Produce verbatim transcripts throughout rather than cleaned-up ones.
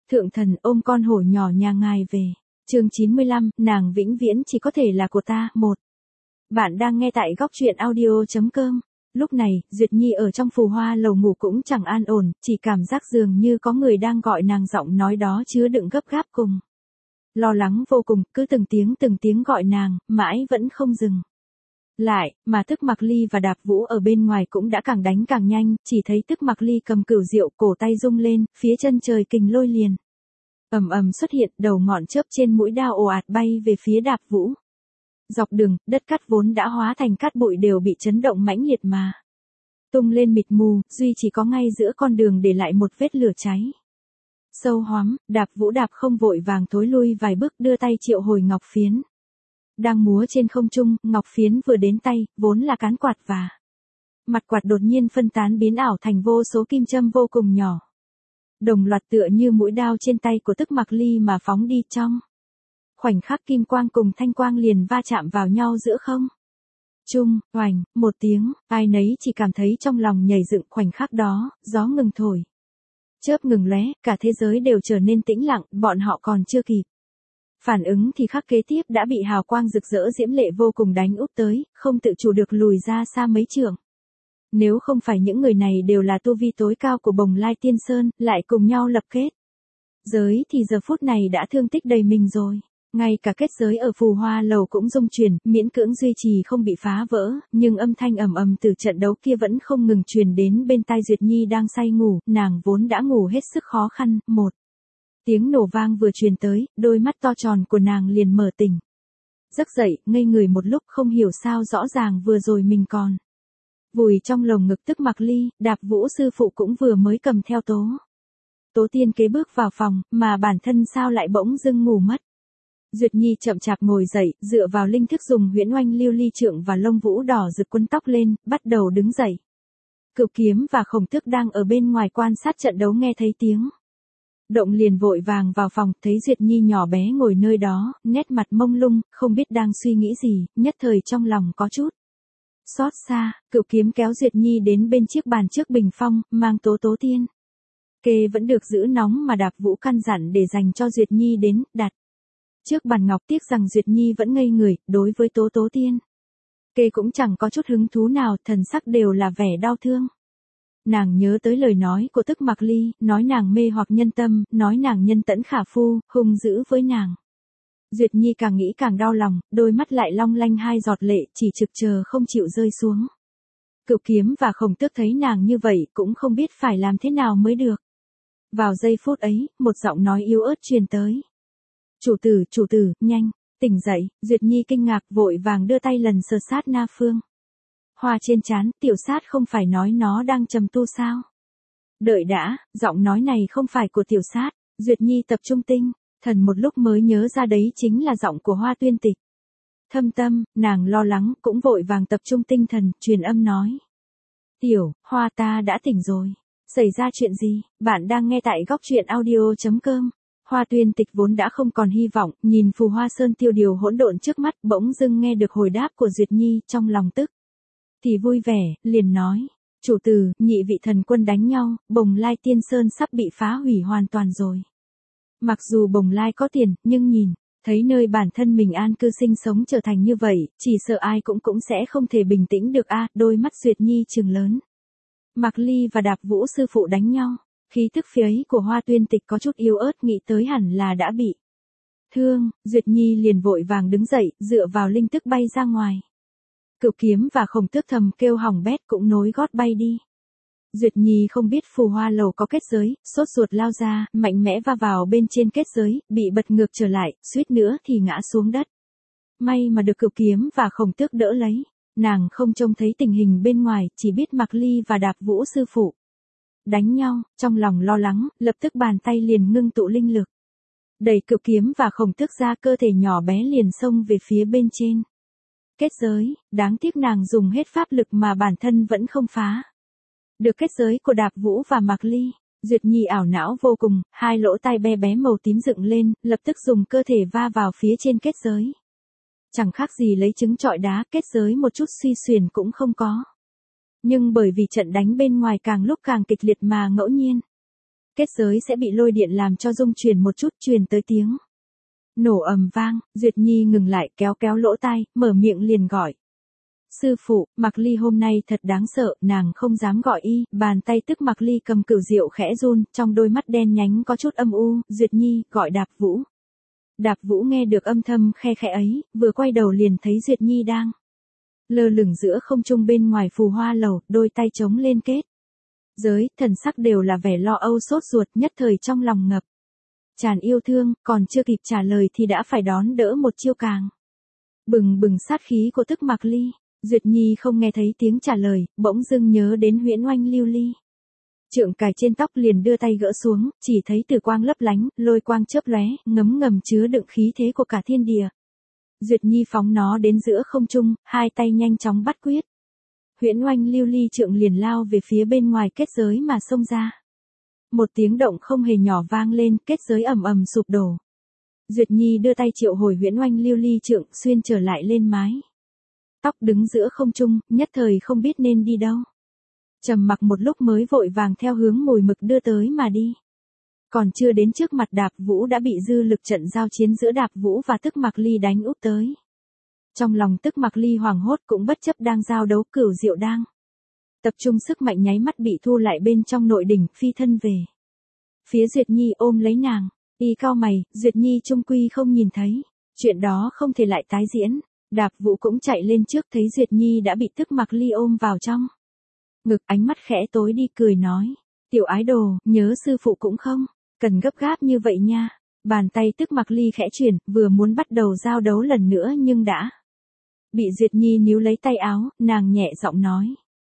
Thượng thần ôm con hổ nhỏ nhà ngài về. Chương chín mươi lăm, nàng vĩnh viễn chỉ có thể là của ta. Một. Bạn đang nghe tại góc truyện audio chấm com. Lúc này, Duyệt Nhi ở trong phù hoa lầu ngủ cũng chẳng an ổn, chỉ cảm giác dường như có người đang gọi nàng, giọng nói đó chứa đựng gấp gáp cùng lo lắng vô cùng, cứ từng tiếng từng tiếng gọi nàng, mãi vẫn không dừng lại, mà Tức Mặc Ly và Đạp Vũ ở bên ngoài cũng đã càng đánh càng nhanh, chỉ thấy Tức Mặc Ly cầm cửu diệu, cổ tay rung lên, phía chân trời kình lôi liền ầm ầm xuất hiện, đầu ngọn chớp trên mũi đao ồ ạt bay về phía Đạp Vũ. Dọc đường, đất cát vốn đã hóa thành cát bụi đều bị chấn động mãnh liệt mà tung lên mịt mù, duy chỉ có ngay giữa con đường để lại một vết lửa cháy sâu hoắm. Đạp Vũ đạp không vội vàng thối lui vài bước, đưa tay triệu hồi ngọc phiến đang múa trên không trung. Ngọc phiến vừa đến tay, vốn là cán quạt và mặt quạt đột nhiên phân tán biến ảo thành vô số kim châm vô cùng nhỏ, đồng loạt tựa như mũi đao trên tay của Tức Mặc Ly mà phóng đi. Trong khoảnh khắc, kim quang cùng thanh quang liền va chạm vào nhau giữa không trung, oành, một tiếng, ai nấy chỉ cảm thấy trong lòng nhảy dựng. Khoảnh khắc đó, gió ngừng thổi, chớp ngừng lóe, cả thế giới đều trở nên tĩnh lặng. Bọn họ còn chưa kịp phản ứng thì khắc kế tiếp đã bị hào quang rực rỡ diễm lệ vô cùng đánh úp tới, không tự chủ được lùi ra xa mấy trượng. Nếu không phải những người này đều là tu vi tối cao của Bồng Lai Tiên Sơn, lại cùng nhau lập kết giới thì giờ phút này đã thương tích đầy mình rồi. Ngay cả kết giới ở phù hoa lầu cũng rung chuyển, miễn cưỡng duy trì không bị phá vỡ, nhưng âm thanh ầm ầm từ trận đấu kia vẫn không ngừng truyền đến bên tai Duyệt Nhi đang say ngủ. Nàng vốn đã ngủ hết sức khó khăn. Một tiếng nổ vang vừa truyền tới, đôi mắt to tròn của nàng liền mở tỉnh giấc dậy, ngây người một lúc, không hiểu sao rõ ràng vừa rồi mình còn vùi trong lồng ngực Tức Mặc Ly. Đạp Vũ sư phụ cũng vừa mới cầm theo tố tố tiên kế bước vào phòng, mà bản thân sao lại bỗng dưng ngủ mất. Duyệt Nhi chậm chạp ngồi dậy, dựa vào linh thức dùng huyễn oanh lưu ly trượng và lông vũ đỏ rực quấn tóc lên, bắt đầu đứng dậy. Cửu Kiếm và Khổng Tước đang ở bên ngoài quan sát trận đấu nghe thấy tiếng động liền vội vàng vào phòng, thấy Duyệt Nhi nhỏ bé ngồi nơi đó, nét mặt mông lung, không biết đang suy nghĩ gì, nhất thời trong lòng có chút xót xa. Cửu Kiếm kéo Duyệt Nhi đến bên chiếc bàn trước bình phong, mang tố tố tiên kê vẫn được giữ nóng mà Đạp Vũ căn dặn để dành cho Duyệt Nhi đến đặt trước bàn ngọc. Tiếc rằng Duyệt Nhi vẫn ngây người, đối với tố tố tiên kê cũng chẳng có chút hứng thú nào, thần sắc đều là vẻ đau thương. Nàng nhớ tới lời nói của Tức Mặc Ly, nói nàng mê hoặc nhân tâm, nói nàng nhân tẫn khả phu, hung dữ với nàng. Duyệt Nhi càng nghĩ càng đau lòng, đôi mắt lại long lanh hai giọt lệ, chỉ trực chờ không chịu rơi xuống. Cửu Kiếm và Khổng Tước thấy nàng như vậy, cũng không biết phải làm thế nào mới được. Vào giây phút ấy, một giọng nói yếu ớt truyền tới. Chủ tử, chủ tử, nhanh, tỉnh dậy. Duyệt Nhi kinh ngạc vội vàng đưa tay lần sờ sát na phương hoa trên trán. Tiểu Sát không phải nói nó đang trầm tu sao? Đợi đã, giọng nói này không phải của Tiểu Sát. Duyệt Nhi tập trung tinh thần một lúc mới nhớ ra đấy chính là giọng của Hoa Tuyên Tịch. Thâm tâm, nàng lo lắng, cũng vội vàng tập trung tinh thần, truyền âm nói. Tiểu, Hoa ta đã tỉnh rồi. Xảy ra chuyện gì? Bạn đang nghe tại góc truyện audio chấm com. Hoa Tuyên Tịch vốn đã không còn hy vọng, nhìn phù hoa sơn tiêu điều hỗn độn trước mắt, bỗng dưng nghe được hồi đáp của Duyệt Nhi, trong lòng tức thì vui vẻ, liền nói. Chủ tử, nhị vị thần quân đánh nhau, Bồng Lai Tiên Sơn sắp bị phá hủy hoàn toàn rồi. Mặc dù Bồng Lai có tiền, nhưng nhìn thấy nơi bản thân mình an cư sinh sống trở thành như vậy, chỉ sợ ai cũng cũng sẽ không thể bình tĩnh được a. À, đôi mắt Duyệt Nhi trừng lớn. Mặc Ly và Đạp Vũ sư phụ đánh nhau, khí tức phía ấy của Hoa Tuyên Tịch có chút yếu ớt, nghĩ tới hẳn là đã bị thương. Duyệt Nhi liền vội vàng đứng dậy, dựa vào linh thức bay ra ngoài. Cửu Kiếm và Khổng Tước thầm kêu hỏng bét cũng nối gót bay đi. Duyệt Nhi không biết phù hoa lầu có kết giới, sốt ruột lao ra, mạnh mẽ va vào bên trên kết giới, bị bật ngược trở lại, suýt nữa thì ngã xuống đất. May mà được Cửu Kiếm và Khổng Tước đỡ lấy. Nàng không trông thấy tình hình bên ngoài, chỉ biết Mặc Ly và Đạp Vũ sư phụ đánh nhau, trong lòng lo lắng, lập tức bàn tay liền ngưng tụ linh lực. Đẩy Cửu Kiếm và Khổng Tước ra, cơ thể nhỏ bé liền xông về phía bên trên kết giới. Đáng tiếc nàng dùng hết pháp lực mà bản thân vẫn không phá được kết giới của Đạp Vũ và Mặc Ly. Duyệt Nhi ảo não vô cùng, hai lỗ tai bé bé màu tím dựng lên, lập tức dùng cơ thể va vào phía trên kết giới. Chẳng khác gì lấy trứng trọi đá, kết giới một chút suy xuyển cũng không có. Nhưng bởi vì trận đánh bên ngoài càng lúc càng kịch liệt mà ngẫu nhiên kết giới sẽ bị lôi điện làm cho rung chuyển một chút, truyền tới tiếng nổ ầm vang. Duyệt Nhi ngừng lại, kéo kéo lỗ tai, mở miệng liền gọi. Sư phụ, Mạc Ly hôm nay thật đáng sợ, nàng không dám gọi y, bàn tay tức Mạc Ly cầm cửu diệu khẽ run, trong đôi mắt đen nhánh có chút âm u. Duyệt Nhi, gọi Đạp Vũ. Đạp Vũ nghe được âm thầm khe khẽ ấy, vừa quay đầu liền thấy Duyệt Nhi đang lơ lửng giữa không trung bên ngoài phù hoa lầu, đôi tay chống lên kết giới, thần sắc đều là vẻ lo âu sốt ruột, nhất thời trong lòng ngập tràn yêu thương, còn chưa kịp trả lời thì đã phải đón đỡ một chiêu càng bừng bừng sát khí của tức Mạc Ly. Duyệt Nhi không nghe thấy tiếng trả lời, bỗng dưng nhớ đến huyễn oanh lưu ly. Trượng cài trên tóc liền đưa tay gỡ xuống, chỉ thấy từ quang lấp lánh, lôi quang chớp lóe, ngấm ngầm chứa đựng khí thế của cả thiên địa. Duyệt Nhi phóng nó đến giữa không trung, hai tay nhanh chóng bắt quyết. Huyễn oanh lưu ly trượng liền lao về phía bên ngoài kết giới mà xông ra. Một tiếng động không hề nhỏ vang lên, kết giới ầm ầm sụp đổ. Duyệt Nhi đưa tay triệu hồi huyễn oanh lưu ly trượng, xuyên trở lại lên mái tóc đứng giữa không trung, nhất thời không biết nên đi đâu. Trầm mặc một lúc mới vội vàng theo hướng mùi mực đưa tới mà đi. Còn chưa đến trước mặt Đạp Vũ đã bị dư lực trận giao chiến giữa Đạp Vũ và tức Mạc Ly đánh úp tới. Trong lòng tức Mạc Ly hoảng hốt cũng bất chấp đang giao đấu, cửu diệu đang tập trung sức mạnh nháy mắt bị thu lại bên trong nội đỉnh, phi thân về phía Duyệt Nhi ôm lấy nàng. Y cau mày, Duyệt Nhi trung quy không nhìn thấy, chuyện đó không thể lại tái diễn. Đạp Vũ cũng chạy lên trước, thấy Duyệt Nhi đã bị tức Mạc Ly ôm vào trong ngực, ánh mắt khẽ tối đi, cười nói, tiểu ái đồ, nhớ sư phụ cũng không cần gấp gáp như vậy nha. Bàn tay tức Mạc Ly khẽ chuyển, vừa muốn bắt đầu giao đấu lần nữa nhưng đã bị Duyệt Nhi níu lấy tay áo, nàng nhẹ giọng nói,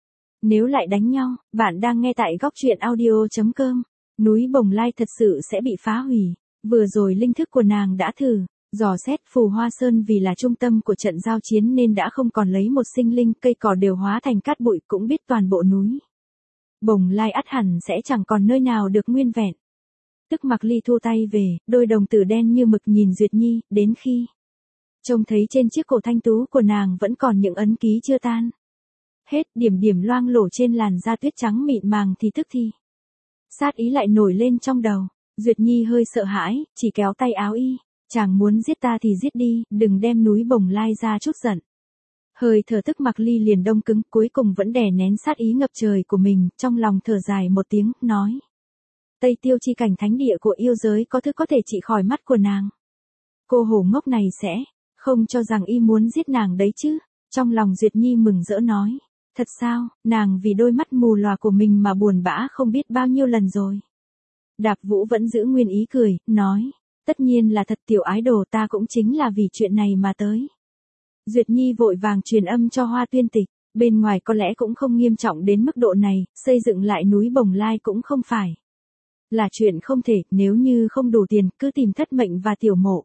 nếu lại đánh nhau. Bạn đang nghe tại góc truyện audio chấm com. Núi Bồng Lai thật sự sẽ bị phá hủy. Vừa rồi linh thức của nàng đã thử dò xét Phù Hoa Sơn, vì là trung tâm của trận giao chiến nên đã không còn lấy một sinh linh, cây cỏ đều hóa thành cát bụi, cũng biết toàn bộ núi Bồng Lai ắt hẳn sẽ chẳng còn nơi nào được nguyên vẹn. Tức Mạc Ly thu tay về, đôi đồng tử đen như mực nhìn Duyệt Nhi, đến khi trông thấy trên chiếc cổ thanh tú của nàng vẫn còn những ấn ký chưa tan hết, điểm điểm loang lổ trên làn da tuyết trắng mịn màng, thì tức thì sát ý lại nổi lên trong đầu. Duyệt Nhi hơi sợ hãi, chỉ kéo tay áo y, chàng muốn giết ta thì giết đi, đừng đem núi Bồng Lai ra chút giận. Hơi thở tức Mạc Ly liền đông cứng, cuối cùng vẫn đè nén sát ý ngập trời của mình, trong lòng thở dài một tiếng, nói, Tây Tiêu chi cảnh thánh địa của yêu giới có thứ có thể trị khỏi mắt của nàng. Cô hổ ngốc này sẽ không cho rằng y muốn giết nàng đấy chứ. Trong lòng Duyệt Nhi mừng rỡ nói, thật sao, nàng vì đôi mắt mù lòa của mình mà buồn bã không biết bao nhiêu lần rồi. Đạp Vũ vẫn giữ nguyên ý cười, nói, tất nhiên là thật, tiểu ái đồ, ta cũng chính là vì chuyện này mà tới. Duyệt Nhi vội vàng truyền âm cho Hoa Tuyên Tịch, bên ngoài có lẽ cũng không nghiêm trọng đến mức độ này, xây dựng lại núi Bồng Lai cũng không phải là chuyện không thể, nếu như không đủ tiền, cứ tìm Thất Mệnh và Tiểu Mộ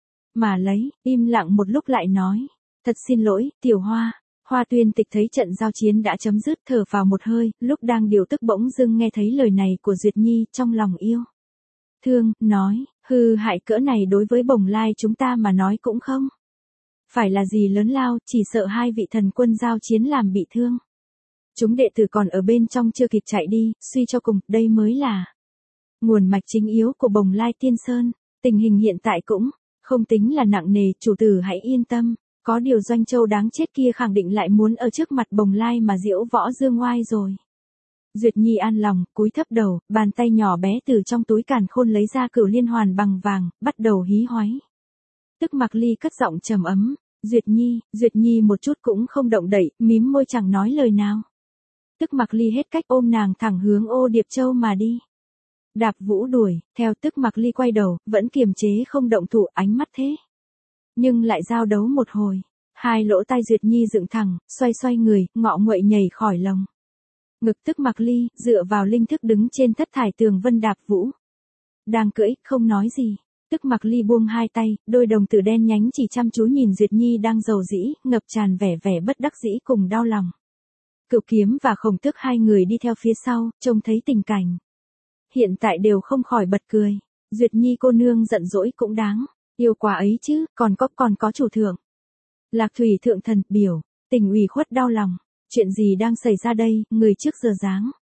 mà lấy. Im lặng một lúc lại nói, thật xin lỗi, Tiểu Hoa. Hoa Tuyên Tịch thấy trận giao chiến đã chấm dứt, thở vào một hơi, lúc đang điều tức bỗng dưng nghe thấy lời này của Duyệt Nhi, trong lòng yêu thương, nói, hư hại cỡ này đối với Bồng Lai chúng ta mà nói cũng không phải là gì lớn lao, chỉ sợ hai vị thần quân giao chiến làm bị thương. Chúng đệ tử còn ở bên trong chưa kịp chạy đi, suy cho cùng, đây mới là nguồn mạch chính yếu của Bồng Lai Tiên Sơn. Tình hình hiện tại cũng không tính là nặng nề, chủ tử hãy yên tâm. Có điều Doanh Châu đáng chết kia khẳng định lại muốn ở trước mặt Bồng Lai mà diễu võ dương oai rồi. Duyệt Nhi an lòng, cúi thấp đầu, bàn tay nhỏ bé từ trong túi càn khôn lấy ra cửu liên hoàn bằng vàng, bắt đầu hí hoáy. Tức Mạc Ly cất giọng trầm ấm, Duyệt Nhi. Duyệt Nhi một chút cũng không động đậy, mím môi chẳng nói lời nào. Tức Mạc Ly hết cách ôm nàng thẳng hướng Ô Điệp Châu mà đi. Đạp Vũ đuổi, theo Tức Mạc Ly quay đầu, vẫn kiềm chế không động thủ, ánh mắt thế nhưng lại giao đấu một hồi. Hai lỗ tai Duyệt Nhi dựng thẳng, xoay xoay người, ngọ nguậy nhảy khỏi lồng ngực Tức Mạc Ly, dựa vào linh thức đứng trên thất thải tường vân. Đạp Vũ đang cưỡi, không nói gì. Tức Mạc Ly buông hai tay, đôi đồng tử đen nhánh chỉ chăm chú nhìn Duyệt Nhi đang rầu rĩ, ngập tràn vẻ vẻ bất đắc dĩ cùng đau lòng. Cửu Kiếm và Khổng Tước hai người đi theo phía sau, trông thấy tình cảnh hiện tại đều không khỏi bật cười. Duyệt Nhi cô nương giận dỗi cũng đáng yêu quá ấy chứ, còn có còn có chủ thượng Lạc Thủy thượng thần biểu tình ủy khuất đau lòng. Chuyện gì đang xảy ra đây? Người trước giờ dáng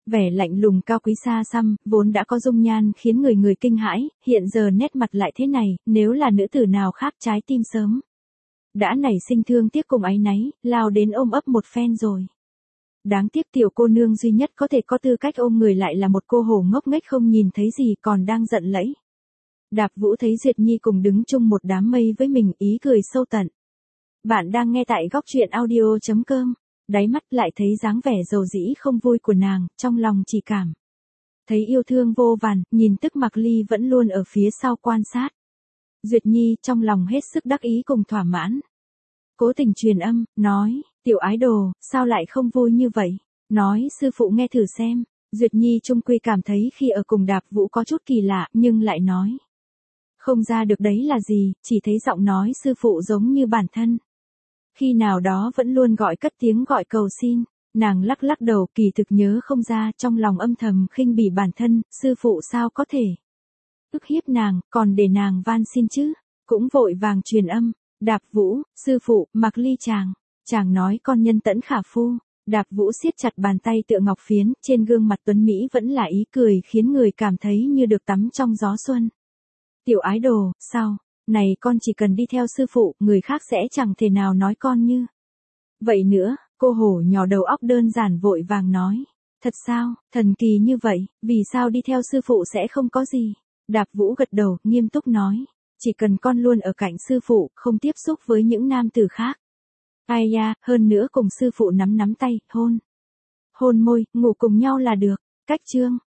Vẻ lạnh lùng cao quý xa xăm, vốn đã có dung nhan khiến người người kinh hãi, hiện giờ nét mặt lại thế này, nếu là nữ tử nào khác trái tim sớm đã nảy sinh thương tiếc cùng áy náy, lao đến ôm ấp một phen rồi. Đáng tiếc tiểu cô nương duy nhất có thể có tư cách ôm người lại là một cô hổ ngốc nghếch không nhìn thấy gì còn đang giận lẫy. Đạp Vũ thấy Duyệt Nhi cùng đứng chung một đám mây với mình, ý cười sâu tận. Bạn đang nghe tại góc truyện audio.com. Đáy mắt lại thấy dáng vẻ dầu dĩ không vui của nàng, trong lòng chỉ cảm thấy yêu thương vô vàn, nhìn tức Mạc Ly vẫn luôn ở phía sau quan sát. Duyệt Nhi trong lòng hết sức đắc ý cùng thỏa mãn. Cố tình truyền âm, nói, tiểu ái đồ, sao lại không vui như vậy? Nói sư phụ nghe thử xem. Duyệt Nhi trung quy cảm thấy khi ở cùng Đạp Vũ có chút kỳ lạ, nhưng lại nói không ra được đấy là gì, chỉ thấy giọng nói sư phụ giống như bản thân. Khi nào đó vẫn luôn gọi cất tiếng gọi cầu xin, nàng lắc lắc đầu kỳ thực nhớ không ra, trong lòng âm thầm khinh bỉ bản thân, sư phụ sao có thể ức hiếp nàng, còn để nàng van xin chứ, cũng vội vàng truyền âm, Đạp Vũ, sư phụ, Mạc Ly chàng, chàng nói con nhân tẫn khả phu. Đạp Vũ siết chặt bàn tay tựa ngọc phiến, trên gương mặt tuấn Mỹ vẫn là ý cười khiến người cảm thấy như được tắm trong gió xuân. Tiểu ái đồ, sao? Này con chỉ cần đi theo sư phụ, người khác sẽ chẳng thể nào nói con như vậy nữa. Cô hổ nhỏ đầu óc đơn giản vội vàng nói. Thật sao, thần kỳ như vậy, vì sao đi theo sư phụ sẽ không có gì? Đạp Vũ gật đầu, nghiêm túc nói. Chỉ cần con luôn ở cạnh sư phụ, không tiếp xúc với những nam tử khác. Ai da, hơn nữa cùng sư phụ nắm nắm tay, hôn. Hôn môi, ngủ cùng nhau là được. Cách chương.